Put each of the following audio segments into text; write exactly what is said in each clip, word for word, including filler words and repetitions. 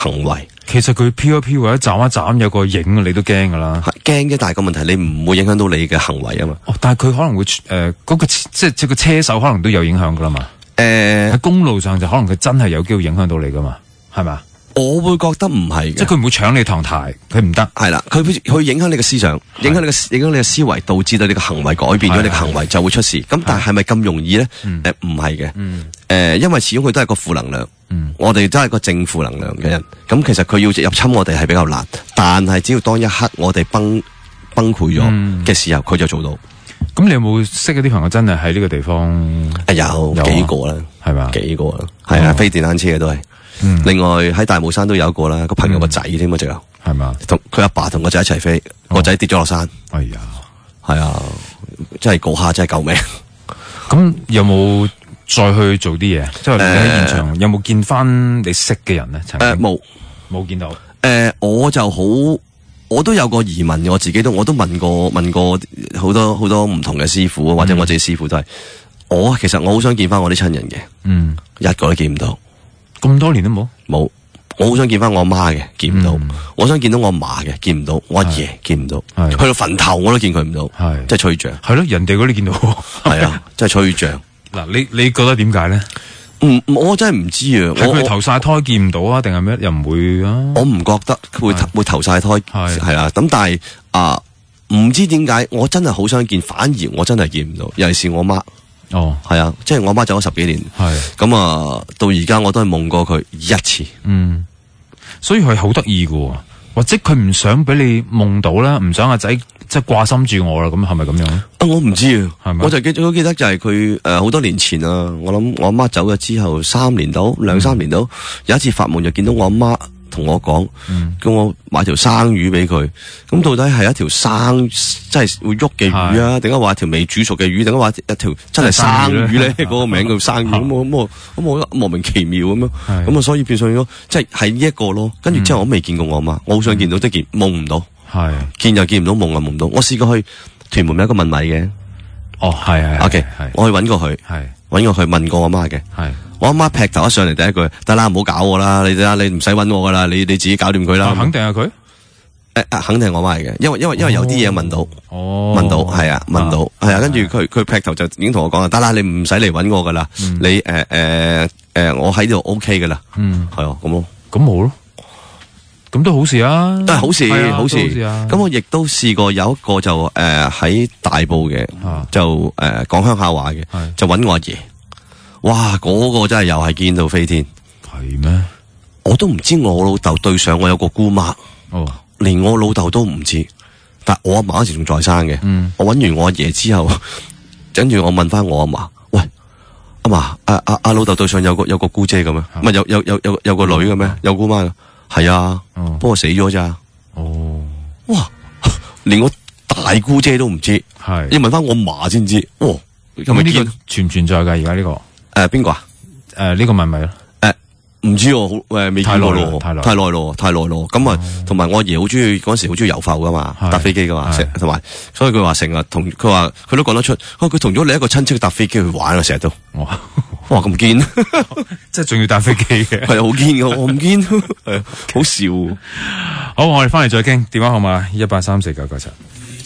行為。 其實佢飄一飄或者斬一斬有個影，你都驚噶啦。 驚嘅，但係個問題你唔會影響到你嘅行為啊嘛。 哦，但係佢可能會誒，嗰、呃那個即係即係個車手可能都有影響噶啦嘛。誒、 呃， 喺公路上就可能佢真係有機會影響到你噶嘛，係咪？ 我會覺得唔係嘅， 即係佢唔會搶你堂台，佢唔得。 係啦，佢佢影響你嘅思想，影響你嘅影響你嘅思維，導致到你嘅行為改變咗，你嘅行為就會出事。咁但係係咪咁容易咧？誒，唔係嘅。誒、呃，因為始終佢都係個負能量。嗯、我哋都係個正負能量嘅人。咁其實佢要入侵我哋係比較難，但係只要當一刻我哋崩崩潰咗嘅時候，佢、嗯、就做到。咁你有冇識嗰啲朋友真係喺呢個地方？ 啊、有，有幾個啦，係嘛？幾個啦，係啊，飛電單車嘅都係。嗯、另外喺大帽山都有一個啦，個朋友個仔添啊，仲有係嘛？同佢阿爸同個仔一齊飛，個、哦、仔跌咗落山。哎呀，係啊，真係嗰下真係救命。咁有冇再去做啲嘢？即係你喺現場、呃、有冇見翻你識嘅人咧？誒，冇冇見到。誒、 呃，我就好，我都有個疑問，我自己都我都問過問過好多好多唔同嘅師傅，或者我自己師傅都係、嗯。我其實我好想見翻我啲親人嘅，嗯，一個都見唔到。 咁多年都冇冇，我好想見翻我阿媽嘅，見唔到、嗯；我想見到我阿嫲嘅，見唔到；我阿爺見唔到，去到墳頭我都見佢唔到，係即係吹脹。係咯，人哋嗰啲見到，係啊，真係吹脹。 嗱，你你覺得點解咧？ 唔，我真係唔知啊。 係佢投晒胎見唔到啊，定係咩？又唔會啊？ 我唔覺得會會投晒胎，係係啊。咁但係啊，唔知點解，我真係好想見，反而我真係見唔到，尤其是我媽。哦，係啊，即係我媽走咗十幾年，係咁啊，到而家我都係夢過佢一次，嗯， 所以佢好得意㗎，或者佢唔想俾你夢到啦，唔想阿仔即係掛心住我啦，咁係咪咁樣咧？ 啊，我唔知啊，係咪？我就記我記得就係佢誒好多年前啊，我諗我阿媽走咗之後三年到兩三年到，嗯、有一次發夢就見到我阿媽。同我講，叫、嗯、我買條生魚俾佢。咁到底係一條生，即係會喐嘅魚啊？定係話一條未煮熟嘅魚？定係話一條真係生魚咧？嗰個名叫生魚。咁我咁我咁我莫名其妙咁樣。咁啊，所以變相咗，即係係呢一個咯。跟住之後我未見過我阿媽，我好想見到，即係見夢唔到。係見又見唔到，夢又夢唔到。我試過去屯門有一個問米嘅。哦，係係。O K，我去搵過佢，係搵過佢問過我媽嘅。係。我阿媽劈頭一上嚟第一句，得啦，唔好搞我啦，你睇下，你唔使搵我噶啦，你你自己搞掂佢啦。肯定係佢，誒、啊，肯定係我媽嚟嘅，因為因為因為有啲嘢問到，哦，問到係啊，問到係啊，跟住佢佢劈頭就已經同我講啦，得啦，你唔使嚟搵我噶啦，嗯、你誒誒誒，我喺度 O K 噶啦，嗯，係啊，咁咯，咁好咯，咁都好事啊，都係好事，啊、好事，咁、啊、我亦都試過有一個就誒喺、呃、大埔嘅、啊，就誒講鄉下話嘅，就搵我阿爺。哇！嗰、那個真係又係見到飛天，係咩？我都唔知我老豆對上我有個姑媽，哦，連我老豆都唔知，但我阿嫲嗰時仲在生嘅。嗯，我搵完我阿爺之後，跟住我問翻我阿嫲，喂，阿嫲，阿阿阿老豆對上有個有個姑姐嘅咩？唔係有有有有有個女嘅咩？有姑媽嘅？係啊，哦、不過死咗咋？哦，哇！連我大姑姐都唔知，係要問翻我嫲先知。哇！咁呢個存唔存在噶？而家呢個？誒，邊個啊？誒、呃，呢、這個咪咪咯？誒、呃，唔知喎，好誒，未見過咯，太耐，太耐咯，太耐咯。咁啊，同埋我阿爺好中意嗰陣時，好中意遊浮噶嘛，搭飛機噶嘛，同埋，所以佢話成日同佢話，佢都講得出，佢同咗你一個親戚搭飛機去玩啊，成日都。哇，哇咁堅，即係仲要搭飛機嘅，係好堅噶，我唔堅，係好笑。好，我哋翻嚟再傾，電話號碼一八三四九九七。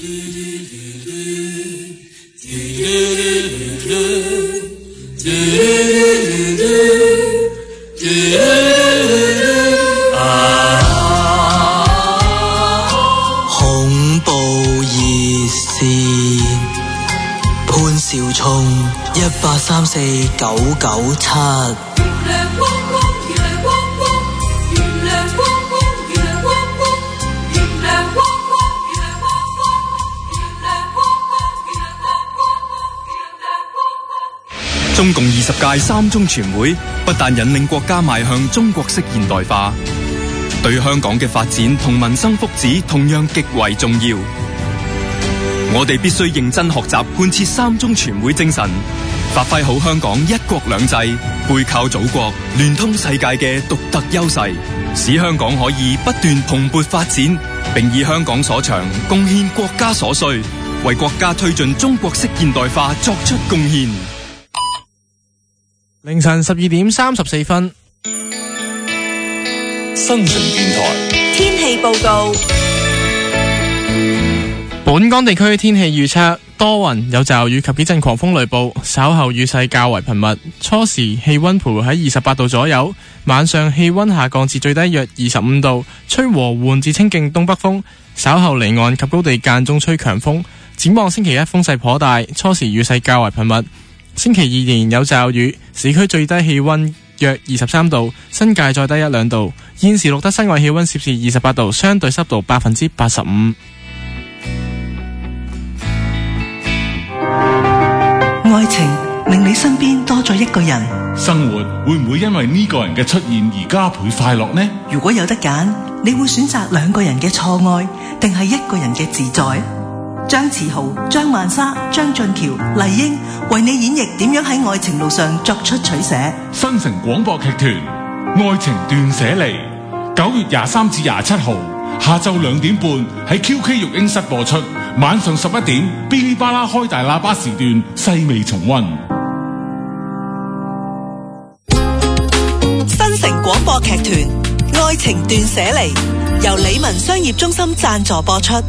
恐怖熱線潘少聰一八三四九九七。 中共二十屆三中全會不但引領國家邁向中國式現代化，對香港嘅發展同民生福祉同樣極為重要。我哋必須認真學習貫徹三中全會精神，發揮好香港一國兩制、背靠祖國、聯通世界嘅獨特優勢，使香港可以不斷蓬勃發展，並以香港所長貢獻國家所需，為國家推進中國式現代化作出貢獻。 凌晨十二點三十四分， 新城電台天氣報告。 本港地區天氣預測多雲，有驟雨及幾陣狂風雷暴，稍後雨勢較為頻密。初時氣溫徘徊喺二十八度左右，晚上氣溫下降至最低約二十五度，吹和緩至清勁東北風。稍後離岸及高地間中吹強風。展望星期一風勢頗大，初時雨勢較為頻密。星期二仍然有驟雨，市區最低氣溫約二十三度，新界再低一兩度。現時錄得室外氣溫攝氏二十八度，相對濕度百分之八十五。 愛情令你身邊多咗一個人， 生活會唔會因為呢個人嘅出現而加倍快樂呢？ 如果有得揀，你會選擇兩個人嘅錯愛，定係一個人嘅自在？張馳豪、張曼莎、張俊橋、麗英為你演繹點樣喺愛情路上作出取捨。 新城廣播劇團《愛情斷捨離》，九月廿三至廿七號下晝兩點半喺 Q K 育嬰室播出，晚上十一點嗶哩吧啦開大喇叭時段細味重溫。 新城廣播劇團《愛情斷捨離》由理文商業中心贊助播出。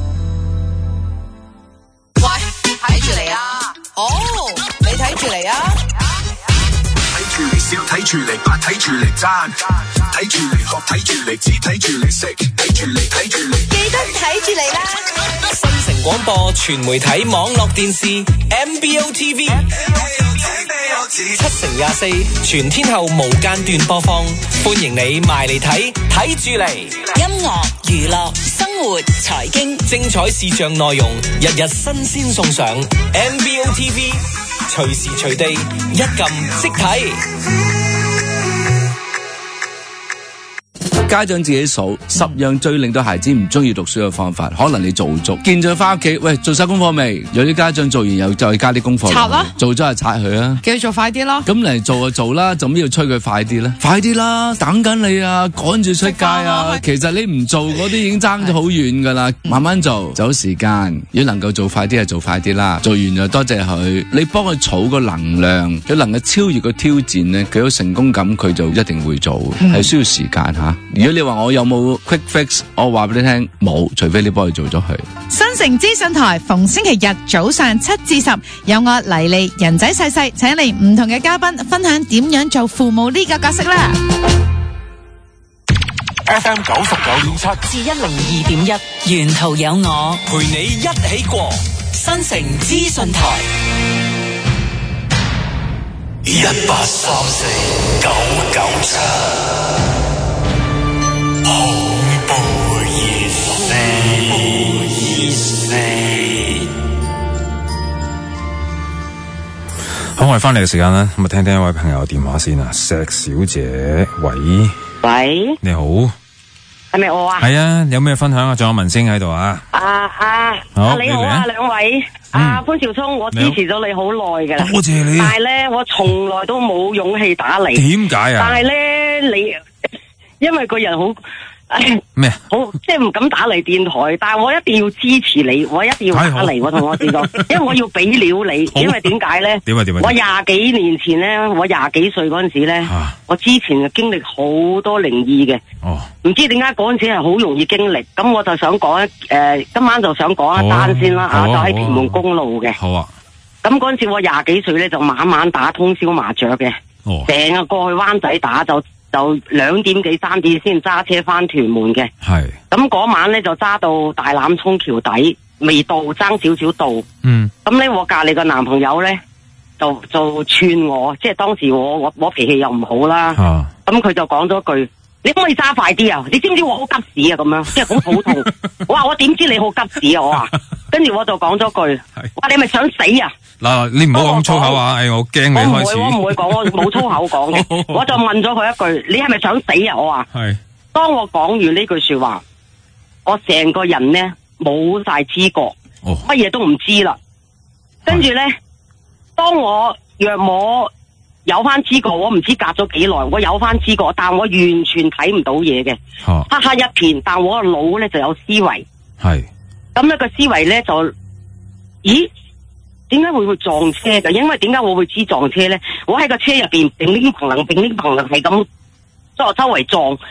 喂，睇住嚟啊！哦，你睇住嚟啊！ 睇住嚟笑，睇住嚟扮，睇住嚟讚，睇住嚟學，睇住嚟知，睇住嚟食，睇住嚟睇住嚟， 記得睇住嚟啦！ 新城廣播全媒體網絡電視 M B O T V 七乘廿四全天候無間斷播放，歡迎你埋嚟睇，睇住嚟！ 音樂、娛樂、生活、財經， 精彩視像內容，日日新鮮送上 M B O T V， 隨時隨地一撳即睇。 家長自己數十樣最令到孩子唔中意讀書嘅方法，可能你做足，見咗翻屋企，喂，做晒功課未？有啲家長做完又再加啲功課， 拆啦， 做咗就拆佢啦， 叫佢做快啲咯。 咁嚟做就做啦，做咩要催佢快啲咧？快啲啦，等緊你啊，趕住出街啊！其實你唔做嗰啲已經爭咗好遠噶啦，慢慢做，走時間。如果能夠做快啲就做快啲啦，做完就多謝佢，你幫佢儲個能量，佢能夠超越個挑戰咧，佢有成功感，佢就一定會做，係、嗯、需要時間吓。如果你話我有冇 quick fix， 我話俾你聽冇，除非你幫佢做咗佢。 新城資訊台逢星期日早上七至十，有我黎莉人仔細細，請嚟唔同嘅嘉賓分享點樣做父母呢個角色啦。 F M 九十九點七至一零二點一，沿途有我陪你一起過。 新城資訊台一八三四九九七。 好，我哋翻嚟嘅時間咧，咁啊聽聽一位朋友電話先啊，石小姐，喂， 喂， 你好， 係咪我啊？ 係啊，有咩分享啊？仲有文星喺度啊？ 啊啊， 好， 你好啊，兩位，啊潘兆聰，我支持咗你好耐噶啦， 多謝你， 但係咧，我從來都冇勇氣打你， 點解啊？ 但係咧，你因為個人好。 咩？ 好，即係唔敢打嚟電台，但係我一定要支持你，我一定要打嚟，我同我自講，因為我要俾料你，因為點解咧？ 點啊點啊！ 我廿幾年前咧，我廿幾歲嗰陣時咧，啊、我之前就經歷好多靈異嘅，哦，唔知點解嗰陣時係好容易經歷，咁我就想講一誒、呃，今晚就想講一單先啦，啊，就喺屯門公路嘅，好啊，咁嗰陣時我廿幾歲咧，就晚晚打通宵麻雀嘅，哦，成日過去灣仔打就。就兩點幾三點先揸車翻屯門嘅，係咁嗰晚咧就揸到大欖涌橋底，未到爭少少到，嗯，咁咧我隔籬個男朋友咧就就串我，即係當時我我我脾氣又唔好啦，咁佢、啊、就講咗句：你可唔可以揸快啲啊？你知唔知我好急屎啊？咁樣即係好肚痛，我話我點知你好急屎啊？我話，跟住我就講咗句：哇，你咪想死啊！嗱， 你唔好講粗口啊！誒，我驚你開始。我唔會，我唔會講，我冇粗口講嘅。我就問咗佢一句：你係咪想死啊？我話。係。當我講完呢句說話，我成個人咧冇晒知覺，乜嘢都唔知啦。跟住咧，當我若我有翻知覺，我唔知隔咗幾耐，我有翻知覺，但我完全睇唔到嘢嘅，黑黑一片。但我個腦咧就有思維。係。咁呢個思維咧就，咦？點解會會撞車嘅？因為點解我會知撞車咧？我喺個車入邊，乒乒乓乓，乒乒乓乓係咁，周周圍撞。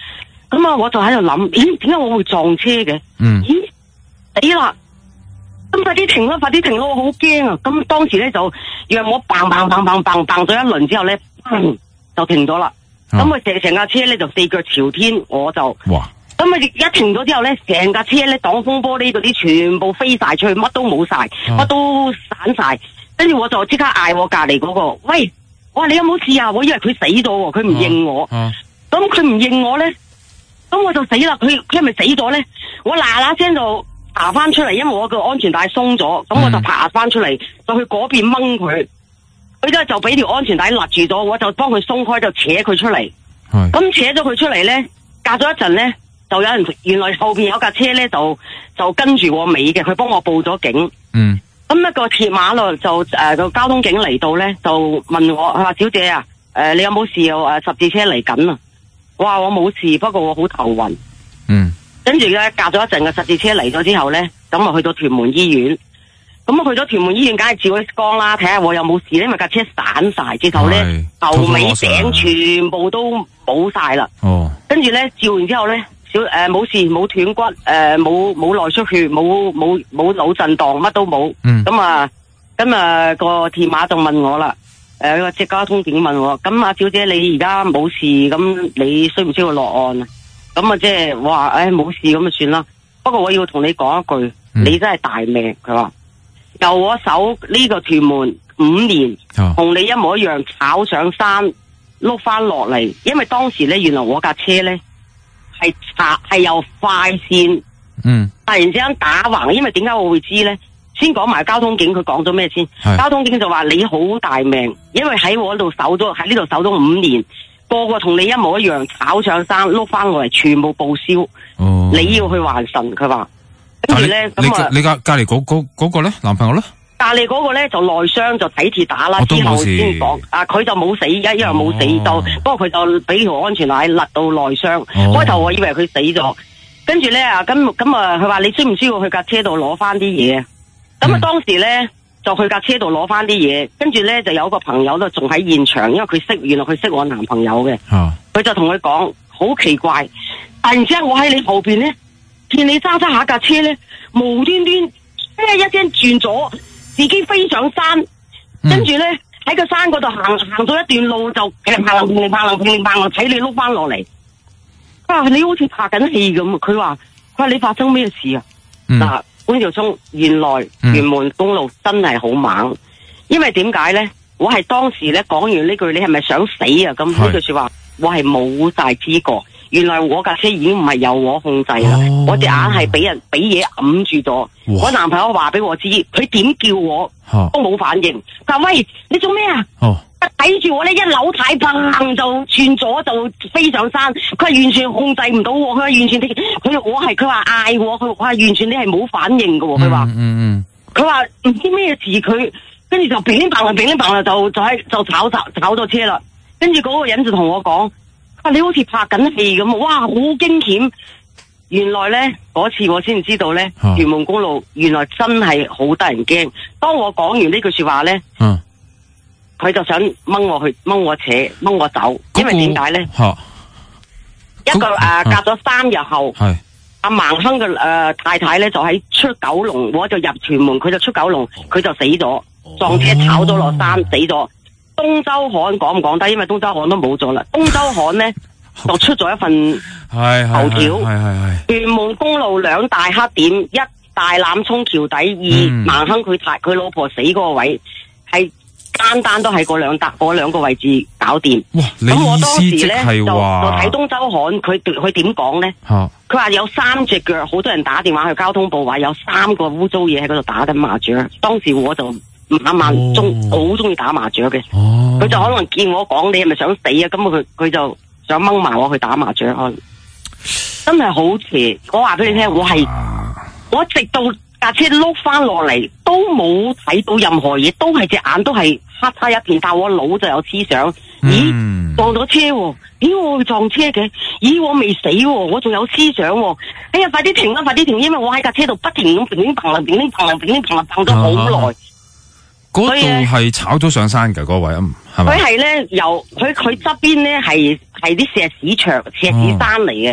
咁啊，我就喺度諗，咦，點解我會撞車嘅？ 嗯， 咦，死啦！咁快啲停啦，快啲停啦！我好驚啊！咁當時咧就讓我砰砰砰砰砰砰咗一輪之後咧，就停咗啦。咁啊，成成架車咧就四腳朝天，我就哇！ 咁啊，一停咗之後咧，成架車咧擋風玻璃嗰啲全部飛晒出去，乜都冇晒，乜、啊、都散晒。跟住我就即刻嗌我隔籬嗰個，喂，我話你有冇事啊？我以為佢死咗，佢唔認我。咁佢唔認我咧，咁我就死啦！佢佢係咪死咗咧？我嗱嗱聲就爬翻出嚟，因為我個安全帶鬆咗，咁我就爬翻出嚟，就去嗰邊掹佢。佢咧就俾條安全帶勒住咗，我就幫佢鬆開，就扯佢出嚟。咁扯咗佢出嚟咧，隔咗一陣咧，就有人原來後邊有架車咧，就就跟住我尾嘅，佢幫我報咗警。 嗯。 咁一個鐵馬路就誒個、呃、交通警嚟到咧，就問我，佢話小姐啊，誒、呃、你有冇事啊？誒十字車嚟緊啊！我話我冇事，不過我好頭暈。 嗯。跟住咧， 隔咗一陣嘅十字車嚟咗之後咧，咁啊去到屯門醫院。咁啊去咗屯門醫院，梗係照 X 光啦，睇下我有冇事咧，因為架車散晒，之後咧頭尾頂全部都冇晒啦。哦。跟住咧照完之後咧。小誒冇事，冇斷骨，誒冇冇內出血，冇冇冇腦震盪，乜都冇。嗯。咁啊，咁啊個鐵馬就問我啦，誒個隻交通警問我，咁啊小姐你而家冇事，咁你需唔需要落案啊？咁啊即係話，誒冇事咁就算啦。不過我要同你講一句，嗯、你真係大命。佢話由我守呢個屯門五年，同、哦、你一模一樣，炒上山碌翻落嚟，因為當時咧原來我架車咧。係查係由快線，嗯，突然之間打橫，因為點解我會知咧？先講埋交通警，佢講咗咩先？交通警就話你好大命，因為喺我度守咗，喺呢度守咗五年，個個同你一模一樣，炒上山碌翻落嚟，全部報銷。哦，你要去還神，佢話。跟住咧，咁啊， 你隔隔籬嗰嗰嗰個咧，男朋友咧？ 隔籬嗰個咧就內傷，就睇住打啦。之後先講，啊佢就冇死，一一樣冇死到，哦、不過佢就俾條安全帶勒到內傷。開頭、哦、我以為佢死咗，跟住咧啊，咁咁啊，佢話你需唔需要去架車度攞翻啲嘢？咁啊、嗯，當時咧就去架車度攞翻啲嘢，跟住咧就有個朋友都仲喺現場，因為佢識，原來佢識我男朋友嘅。佢、哦、就同佢講，好奇怪，突然之間我喺你後邊咧，見你揸揸下架車咧，無端端咩一聲轉咗。自己飛上山，跟住咧喺個山嗰度行行咗一段路就噼里啪啦噼里啪啦噼里啪啦，睇你碌翻落嚟。佢話你好似拍緊戲咁，佢話佢話你發生咩事啊？嗱、嗯，管條聰，原來屯門公路真係好猛，因為點解咧？我係當時咧講完呢句，你係咪想死啊？咁呢句說話，我係冇晒知覺。原來我架車已經唔係由我控制啦，哦、我隻眼係俾人俾嘢揞住咗。我男朋友話俾我知，佢點叫我、哦、都冇反應。佢話喂，你做咩啊？睇住、哦、我咧，一扭軚砰就轉咗就飛上山。佢係完全控制唔到我，佢係完全佢我係佢話嗌我，佢我係完全你係冇反應噶。佢話，佢話唔知咩事，佢跟住就乒砰啦，乒砰啦，就就喺就炒炒炒咗車啦。跟住嗰個人就同我講。啊！你好似拍緊戲咁，哇！好驚險。原來咧嗰次我先知道咧，屯門公路原來真係好得人驚。當我講完呢句說話咧，佢、啊、就想掹我去掹我扯掹我走，因為點解咧？啊、一個誒、啊、隔咗三日後，阿盲亨嘅誒太太咧就喺出九龍，我就入屯門，佢就出九龍，佢就死咗，撞車炒咗落山、哦、死咗。東周刊講唔講得？因為東周刊都冇咗啦。東周刊咧就出咗一份頭條，屯門公路兩大黑點：一大欖涌橋底，二盲亨佢太佢老婆死嗰個位，係單單都係嗰兩笪嗰兩個位置搞掂。咁我當時咧就就睇東周刊，佢佢點講咧？佢話、啊、有三隻腳，好多人打電話去交通部，話有三個污糟嘢喺嗰度打緊麻雀。當時我就。晚晚中好中意打麻雀嘅，佢、哦、就可能見我講你係咪想死啊？咁佢佢就想掹埋我去打麻雀，真係好邪！我話俾你聽，我係我直到架車碌翻落嚟都冇睇到任何嘢，都係隻眼都係黑黑一片，但我腦就有思想，咦、嗯、撞咗車喎，咦我會撞車嘅，咦我未死喎，我仲有思想喎，哎呀快啲停啦，快啲停！因為我喺架車度不停咁乒乒乓乓、乒乒乓乓、乒乒乓乓乓咗好耐。 嗰度係炒咗上山嘅嗰位，係咪？ 佢係咧由佢佢側邊咧係係啲石屎牆、石屎山嚟嘅，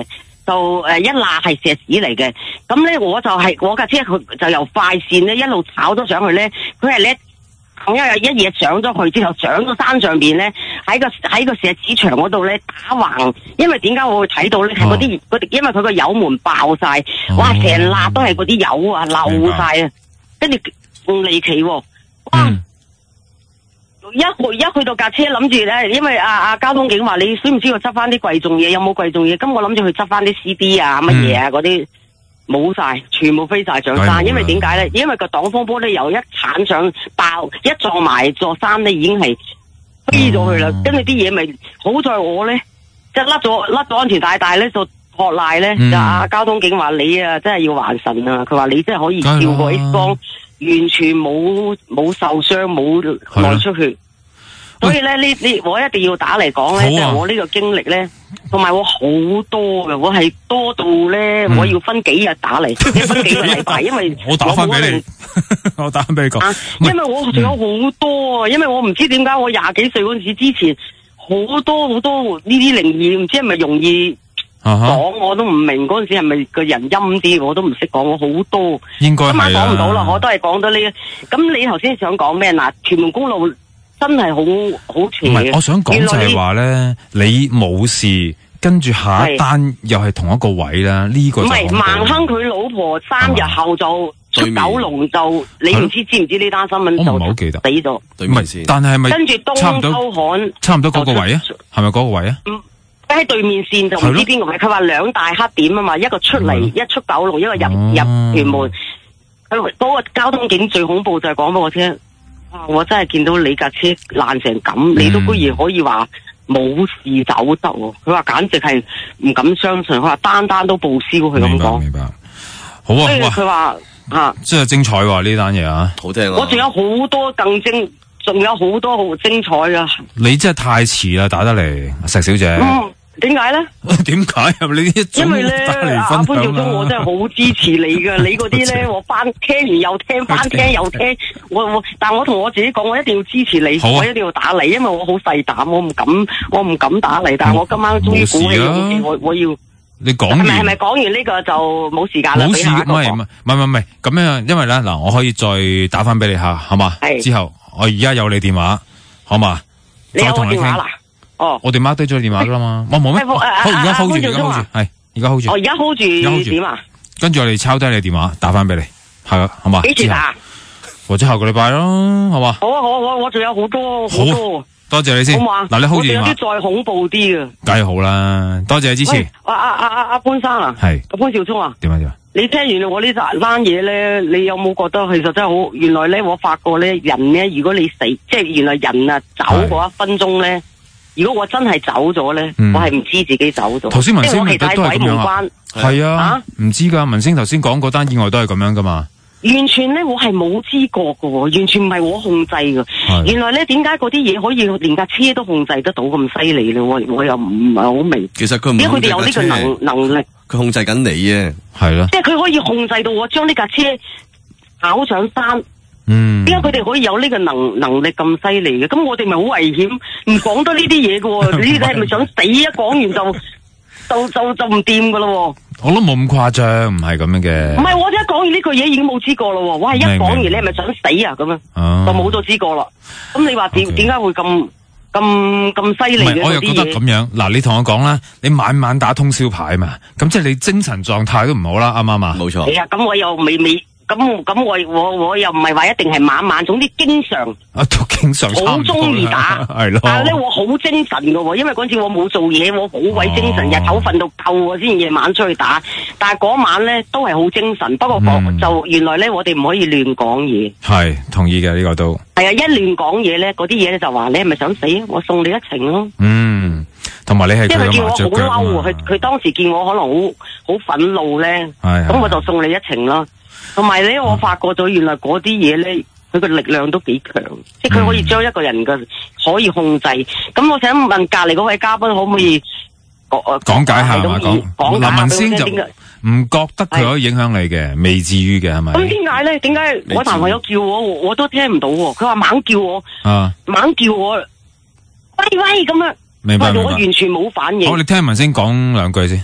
就誒一罅係石屎嚟嘅。咁咧我就係、是、我架車佢就由快線咧一路炒咗上去咧，佢係咧。因為一嘢上咗去之後，上咗山上邊咧，喺個喺個石屎牆嗰度咧打橫。因為點解我會睇到咧？係嗰啲嗰啲，因為佢個油門爆晒， 哦、 哇！成罅都係嗰啲油啊，漏晒啊，跟住仲離奇喎、啊，哇！嗯、一去一去到架車諗住咧，因為阿、啊、阿、啊、交通警話你需唔需要執翻啲貴重嘢？有冇貴重嘢？咁我諗住去執翻啲 C D 啊乜嘢啊嗰啲。冇晒，全部飛晒上山。因為點解咧？因為個擋風玻璃由一鏟上爆，一撞埋座山咧，已經係飛咗去啦。跟住啲嘢咪好在我咧，即係甩咗甩咗安全帶，但係咧就學賴咧，就阿交通警話你啊，真係要還神啊！佢話你真係可以照個 X 光，完全冇冇受傷，冇內出血。所以咧，呢呢我一定要打嚟講咧，即係我呢個經歷咧，同埋我好多嘅，我係多到咧，我要分幾日打嚟，分幾個禮拜，因為我打翻俾你，我打翻俾你講， 因為我仲有好多啊，因為我唔知點解我廿幾歲嗰陣時之前好多好多呢啲靈異，唔知係咪容易講，我都唔明嗰陣時係咪個人陰啲，我都唔識講，我好多， 應該係今晚講唔到啦，我都係講到呢。咁你頭先想講咩？嗱，屯門公路。真係好好邪。 唔係，我想講就係話咧，你冇事，跟住下一單又係同一個位啦。呢個唔係孟亨佢老婆三日後就出九龍，就你唔知知唔知呢單新聞就我唔係好記得死咗。 唔係，但係係咪跟住東周刊差唔多嗰個位啊？係咪嗰個位啊？ 嗯，喺對面線就唔知邊個位。佢話兩大黑點啊嘛，一個出嚟，一出九龍，一個入入屯門。佢嗰個交通警最恐怖就係講俾我聽。哇！我真係見到你架車爛成咁，嗯、你都居然可以話冇事走得喎。佢話簡直係唔敢相信，佢話單單都報銷，佢咁講。 明白，好啊。 所以佢話吓， 即係精彩喎呢單嘢啊， 好聽啊！ 我仲有好多更精，仲有好多好精彩噶。 你真係太遲啦，打得嚟，石小姐。 嗯點解咧？ 點解啊？你呢一因為咧，阿潘兆忠，我真係好支持你噶。你嗰啲咧，我翻聽完又聽，翻聽又聽。我我，但我同我自己講，我一定要支持你，啊、我一定要打嚟，因為我好細膽，我唔敢，我唔敢打嚟。但係我今晚終於鼓起勇氣，我我要。 你講完係咪講完呢個就冇時間啦？ 冇事，唔係唔係唔係唔係咁樣，因為咧嗱，我可以再打翻俾你下，好嘛？係之後我而家有你電話，好嘛？ 你有我電話啦。哦， 我哋 mark 低咗電話噶啦嘛，我冇咩？我而家 hold 住，而家 hold 住，係而家 hold 住。 我而家 hold 住點啊？ 跟住我哋抄低你電話，打翻俾你，係啊，好嘛？ 幾時打？ 或者下個禮拜咯，好嘛？ 好啊好啊，我我仲有好多好多。 多謝你先。嗱，你 hold 住電話。 有啲再恐怖啲嘅。 梗係好啦，多謝你支持。 阿阿阿阿阿潘生啊， 係阿潘兆聰啊， 點啊點啊？ 你聽完我呢單嘢咧，你有冇覺得其實真係好？原來咧，我發覺咧，人咧，如果你死，即係原來人啊走嗰一分鐘咧。如果我真係走咗咧， 嗯、 我係唔知自己走咗。 頭先文星其實都係咁樣啊，係啊，唔知噶。文星頭先講嗰單意外都係咁樣噶嘛。 完全咧，我係冇知覺噶，完全唔係我控制噶。原來咧，點解嗰啲嘢可以連架車都控制得到咁犀利咧？我我又唔係好明。 其實佢唔因為佢哋有呢個能能力， 佢控制緊你啊， 係咯。 即係佢可以控制到我將呢架車跑上山。 嗯， 點解佢哋可以有呢個能能力咁犀利嘅？咁我哋咪好危險，唔講得呢啲嘢嘅。你哋係咪想死啊？講完就就就就唔掂噶咯？ 我都冇咁誇張，唔係咁樣嘅。 唔係，我一講完呢句嘢已經冇知覺咯。我係一講完你係咪想死啊？咁樣、啊、就冇咗知覺啦。咁你話點點解會咁咁咁犀利嘅？ 我又覺得咁樣。嗱，你同我講啦，你晚晚打通宵牌嘛，咁即係你精神狀態都唔好啦，啱唔啱啊？ 冇錯。 係啊，咁我又未未。咁咁我我我又唔係話一定係晚晚，總之經常啊都經常好中意打， 係咯。 但係咧我好精神噶，因為嗰次我冇做嘢，我好鬼精神，哦、日頭瞓到夠先夜晚出去打。但係嗰晚咧都係好精神，不過講、嗯、就原來咧我哋唔可以亂講嘢。 係同意嘅呢、這個都係啊！一亂講嘢咧，嗰啲嘢咧就話你係咪想死啊？我送你一程咯。 嗯，同埋你係因為佢見我好嬲，佢佢當時見我可能好好憤怒咧，咁我就送你一程啦。同埋咧，我發覺咗原來嗰啲嘢咧，佢個力量都幾強，嗯、即係佢可以將一個人嘅可以控制。咁我想問隔籬嗰位嘉賓可唔可以講講解下嘛？講講林文先就唔覺得佢可以影響你嘅，未至於嘅係咪？ 咁點解咧？點解我男朋友叫我，我都聽唔到？佢話猛叫我， 啊、 猛叫我，喂喂咁樣， 明白明白。 我完全冇反應。 好，你聽文先講兩句先。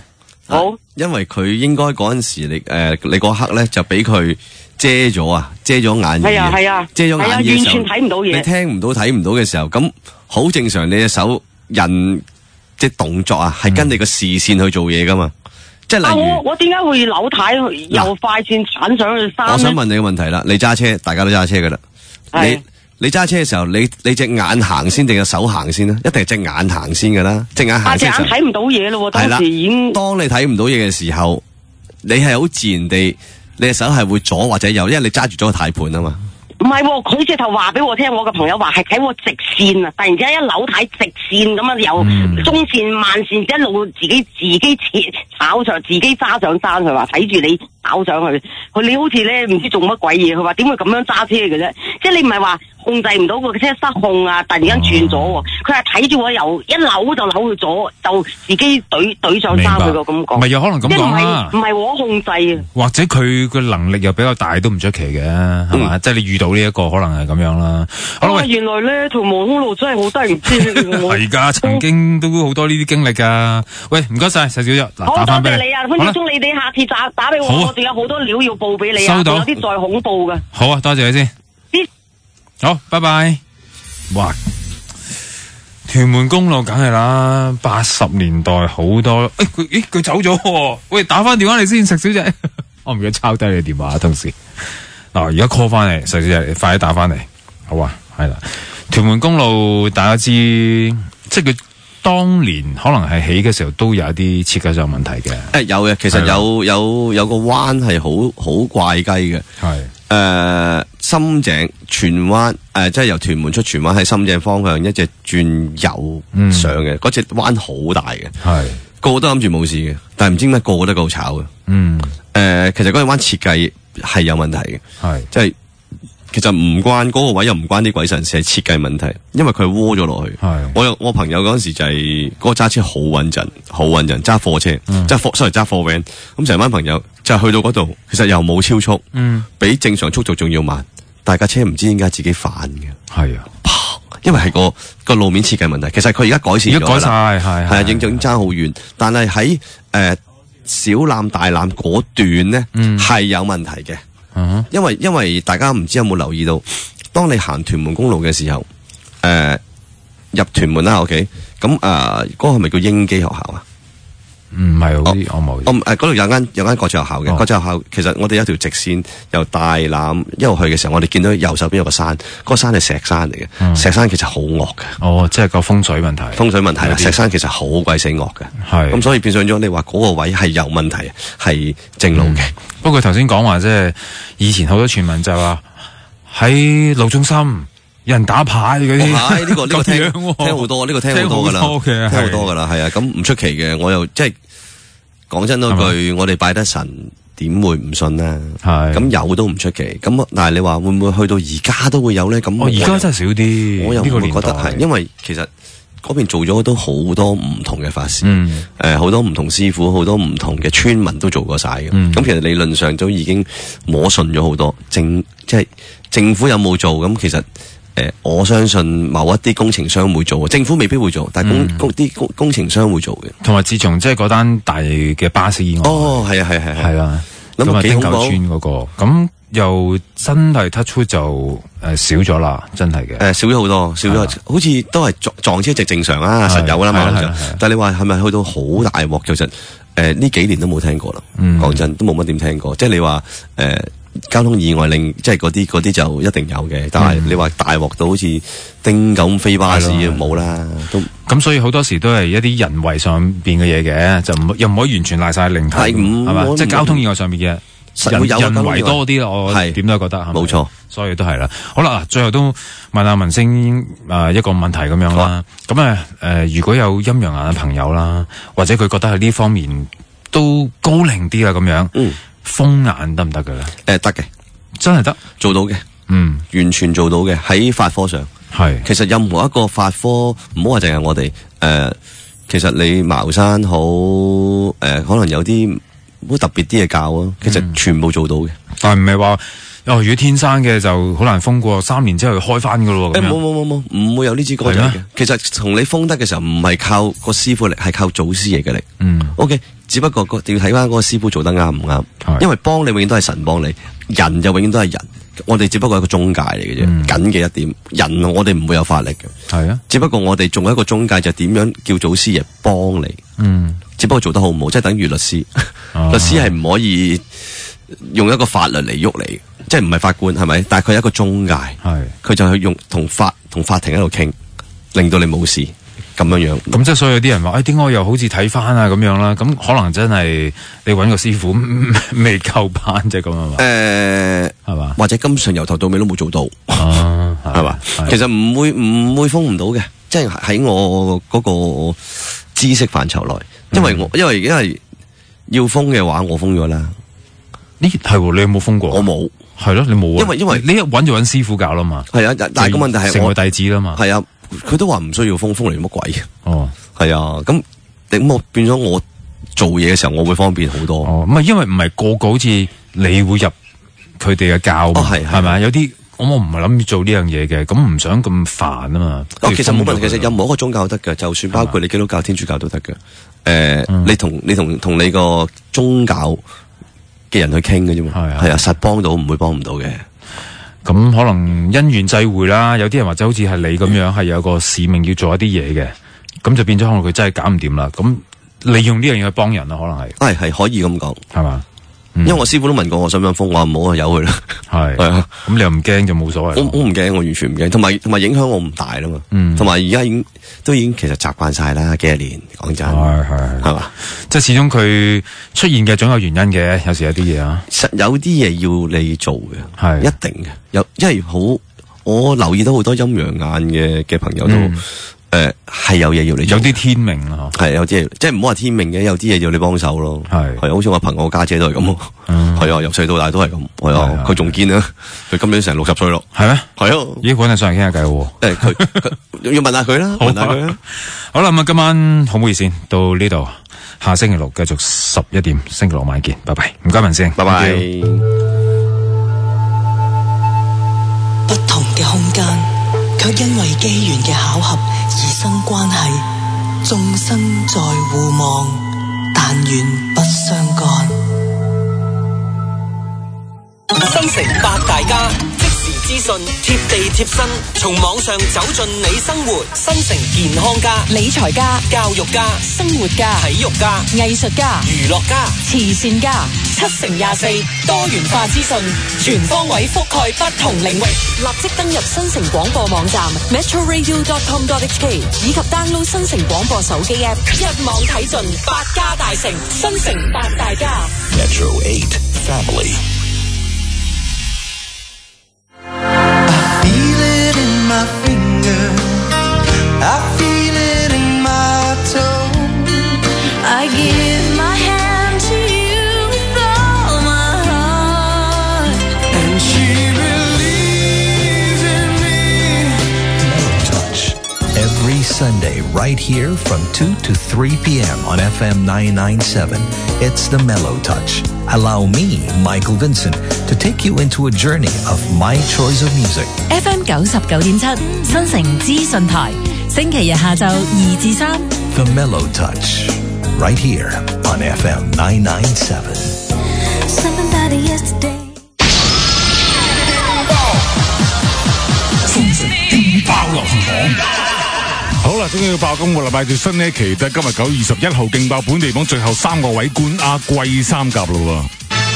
好， 因為佢應該嗰陣時你誒、呃、你嗰刻咧就俾佢遮咗啊，遮咗眼耳。 係啊係啊， 遮咗眼耳嘅時候， 完全睇唔到嘢。 你聽唔到睇唔到嘅時候，咁好正常。你隻手人即係動作啊，係跟你個視線去做嘢噶嘛。即係例如， 我我點解會扭軚由快線鏟上去山？ 我想問你個問題啦，你揸車，大家都揸車噶啦，你你揸車嘅時候，你你隻眼行先定係手行先咧？一定係隻眼行先噶啦，隻眼行先。 隻眼睇唔到嘢咯，當時已經。 當你睇唔到嘢嘅時候，你係好自然地，你隻手係會左或者右，因為你揸住咗個軚盤啊嘛。 唔係，佢直頭話俾我聽，我嘅朋友話係睇我直線啊！突然之間一扭睇直線咁啊，由中線、慢線一路自己自己炒上，自己揸上山，佢話睇住你炒上去。佢你好似咧唔知做乜鬼嘢，佢話點會咁樣揸車嘅啫？即係你唔係話控制唔到個車失控啊！突然間轉咗喎，佢係睇住我由一扭就扭去左，就自己懟懟上山去個咁講。 唔係有可能咁講啦， 唔係我控制啊。 或者佢嘅能力又比較大都唔出奇嘅，係嘛？即係你遇到呢一個可能係咁樣啦。好啦， 原來咧條望空路真係好得人知。 係噶，曾經都好多呢啲經歷噶。喂，唔該晒，石小姐，嗱， 好多打返俾你。 謝你啊！分分鐘你哋下次打打俾我，我仲有好多料要報俾你啊， 收到， 有啲再恐怖嘅。 好啊，多謝你先。好，拜拜。哇！屯門公路梗係啦，八十年代好多。誒，佢，咦，佢走咗喎。喂，打翻電話嚟先，石小姐。我唔記得抄低你電話，同事。嗱，而家 call 翻嚟，石小姐，你快啲打翻嚟。好啊，係啦。屯門公路大家知，即係佢當年可能係起嘅時候都有一啲設計上問題嘅。 誒，有嘅，其實有有有個彎係好好怪雞嘅。係。誒、呃，深井荃灣誒、呃，即係由屯門出荃灣喺深井方向一隻轉右上嘅，嗰隻彎好大嘅，係個個都諗住冇事嘅，但係唔知點解個個都夠炒嘅。嗯，誒、呃，其實嗰隻彎設計係有問題嘅，係即係其實唔關嗰、嗰個位又唔關啲鬼神事，係設計問題，因為佢窩咗落去。係我有我朋友嗰陣時就係、是、嗰、嗰個揸車好穩陣，好穩陣揸貨車，揸貨 sorry 揸貨 van，咁成班朋友。就去到嗰度，其實又冇超速，嗯，比正常速度仲要慢。大架車唔知點解自己反嘅，係啊，因為係個個路面設計問題。其實佢而家改善咗啦，改晒係係啊，影影爭好遠。但係喺誒小欖大欖嗰段咧，係、嗯、有問題嘅、嗯。因為因為大家唔知有冇留意到，當你行屯門公路嘅時候，誒、呃、入屯門啦 ，OK， 咁誒嗰個係咪叫英基學校啊？ 唔係好啲，我冇。 我誒嗰度有間有間國際學校嘅、哦，國際學校其實我哋有條直線由大欖一路去嘅時候，我哋見到右手邊有個山，嗰、嗰個山係石山嚟嘅、嗯，石山其實好惡嘅。 哦，即係個風水問題。 風水問題啦，石山其實好鬼死惡嘅。係。咁所以變相咗，你話嗰個位係有問題，係正路嘅、嗯。 不過頭先講話即係以前好多傳聞就話喺路中心有人打牌嗰啲。 係呢、呢個呢、呢個聽聽好多，呢、呢個聽好多噶啦，聽好多噶啦，係啊，咁唔出奇嘅，我又即係。講真嗰句，我哋拜得神，點會唔信呢？係咁有都唔出奇。咁但係你話會唔會去到而家都會有咧？咁我而家真係少啲。 我又唔會覺得係，因為其實嗰邊做咗都好多唔同嘅法事，誒、嗯，好、呃、多唔同師傅，好多唔同嘅村民都做過晒嘅。咁、嗯、其實理論上都已經摸順咗好多。政即係政府有冇做？咁其實。誒、呃，我相信某一啲工程商會做，政府未必會做，但係工啲、嗯、工工程商會做嘅。 同埋自從即係嗰單大嘅巴士意外，哦，係啊，係係係啦，咁啊，汀九村嗰個，咁又真係 touch wood 就誒、呃、少咗啦，真係嘅。誒、 呃，少咗好多，少咗，好似都係撞撞車直正常啊，實有啦嘛。但係你話係咪去到好大鑊？其實誒呢、呃、幾年都冇聽過啦。講、嗯、真，都冇乜點聽過。即係你話誒。呃交通意外令即係嗰啲嗰啲就一定有嘅，但係你話大鑊到好似丁咁飛巴士冇啦，都咁所以好多時都係一啲人為上邊嘅嘢嘅，就唔又唔可以完全賴晒靈體，係嘛？即係交通意外上邊嘅人人為多啲咯，我係點都覺得冇錯，所以都係啦。好啦，最後都問下文星誒一個問題咁樣啦。咁啊誒，如果有陰陽眼嘅朋友啦，或者佢覺得喺呢方面都高靈啲啦咁樣，嗯。風眼得唔得嘅咧？誒、 呃，得嘅， 真係得，做到嘅，嗯，完全做到嘅。喺法科上，係，其實任何一個法科，唔好話淨係我哋，誒、呃，其實你茅山好，誒、呃，可能有啲好特別啲嘅教啊，其實全部做到嘅、嗯。 但係唔係話哦，如果天生嘅就好難封過，三年之後開翻噶咯。 誒，冇冇冇冇，唔會有呢支歌仔嘅。其實同你封得嘅時候，唔係靠個師傅力，係靠祖師爺嘅力。 嗯 ，OK，只不過個要睇翻嗰個師傅做得啱唔啱。因為幫你永遠都係神幫你，人就永遠都係人。我哋只不過係一個中介嚟嘅啫，緊嘅、嗯、一點。人我哋唔會有法力嘅， 係啊。只不過我哋做一個中介，就點樣叫祖師爺幫你。 嗯， 只不過做得好唔好，即係等於律師。啊、律師係唔可以用一個法律嚟喐你，即係唔係法官係咪？但係佢係一個中介，係佢就去用同法同法庭喺度傾，令到你冇事。咁樣樣， 咁即係所以有啲人話，誒點解又好似睇翻啊咁樣啦？咁可能真係你揾個師傅未夠班啫咁啊嘛？ 誒係嘛？或者根本上由頭到尾都冇做到，係嘛？其實唔會唔會封唔到嘅，即係喺我嗰個知識範疇內，因為我因為因為要封嘅話，我封咗啦。 呢係你有冇封過？ 我冇， 係咯，你冇。 因為因為你一揾就揾師傅教啦嘛。 係啊，但係個問題係成為弟子啦嘛。 係啊。佢都話唔需要封，封嚟乜鬼？ 哦， 係啊，咁咁我變咗我做嘢嘅時候，我會方便好多。 哦，唔係因為唔係個個好似你會入佢哋嘅教，係係咪？有啲我我唔係諗住做呢樣嘢嘅，咁唔想咁煩啊嘛。 哦，其實冇問題，其實任何一個宗教都得嘅，就算包括你基督教、天主教都得嘅。誒、呃嗯，你同你同同你個宗教嘅人去傾嘅啫嘛。係啊，係啊，實幫到，唔會幫唔到嘅。 咁可能因緣際會啦，有啲人或者好似係你咁樣，係有個使命要做一啲嘢嘅，咁就變咗可能佢真係搞唔掂啦。咁利用呢樣嘢去幫人啦，可能係係係可以咁講，係嘛？ 嗯、 因為我師傅都問過我想唔想封，我話唔好啊，由佢啦。係係啊， 咁你又唔驚就冇所謂。 我我唔驚，我完全唔驚，同埋同埋影響我唔大啦嘛。同埋而家已經都已經其實習慣晒啦，幾十年講真係係係嘛， 即係始終佢出現嘅總有原因嘅，有時有啲嘢啊， 實有啲嘢要你做嘅，係一定嘅。有因為好，我留意到好多陰陽眼嘅嘅朋友都。嗯誒，係、呃、有嘢要你做， 有啲天命啊， 係有啲嘢，即係唔好話天命嘅，有啲嘢要你幫手咯，係係，好似我憑我家姐都係咁，係、嗯、啊，由細到大都係咁，係啊，佢仲堅啊，佢今年成六十歲咯，係咩？係啊，咦，搵你上嚟傾下偈喎，誒，佢要問下佢啦，問下佢啦， 好啦，咁啊，今晚好唔好意思到呢度，下星期六繼續十一點，星期六晚見，拜拜，唔該文先， 拜拜。 不同嘅空間，卻因為機緣嘅巧合而生關係，眾生在互望，但願不相干。 新城八大家，即時資訊，貼地貼身，從網上走進你生活。新城健康家、 理財家、 教育家、 生活家、 體育家、 藝術家、 娛樂家、 慈善家， 七乘廿四多元化資訊，全方位覆蓋不同領域。 立即登入新城廣播網站 metro radio dot com dot h k 以及 download 新城廣播手機 app， 一網睇盡百家大城，新城八大家。 Metro eight Family。 My finger, I feel it in my toe. I give my hand to you with all my heart, and she believes in me. Mellow Touch every Sunday right here from two to three p.m. on F M ninety-nine point seven. It's the Mellow Touch. Allow me, Michael Vincent, to take you into a journey of my choice of music. F M 九十九點七，新城資訊台，星期日下晝二至三。 The Mellow Touch, right here on F M ninety-nine point seven. Something about it yesterday. 新城勁爆流行榜。好啦，終於要爆今個禮拜最新呢一期，就係今日九月二十一號勁爆本地榜最後三個位冠亞季三甲咯喎。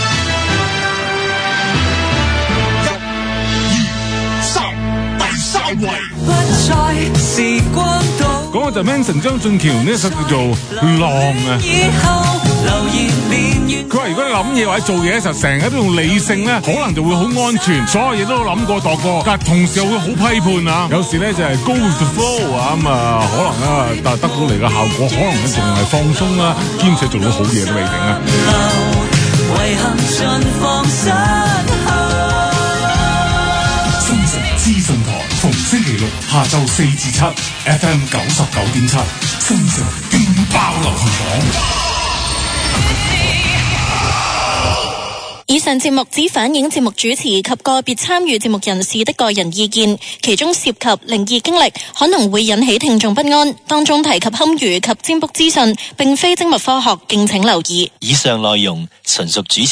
一、二、三，第三位。 不再時光倒。 嗰個就 Manson 張俊橋呢一首叫做《浪》啊。佢話如果你諗嘢或者做嘢嘅時候，成日都用理性咧，可能就會好安全，所有嘢都諗過度過，但係同時又會好批判啊。有時咧就係 go with the flow 啊，咁啊可能啊，但係得到嚟嘅效果，可能咧仲係放鬆啦，兼且做到好嘢都未定啊。新城資訊台逢星期六下晝四至七 ，F M 九十九點七，新城勁爆流行榜。 以上節目只反映節目主持及個別參與節目人士的個人意見，其中涉及靈異經歷，可能會引起聽眾不安。當中提及堪輿及占卜資訊，並非精密科學，敬請留意。 以上內容純屬主持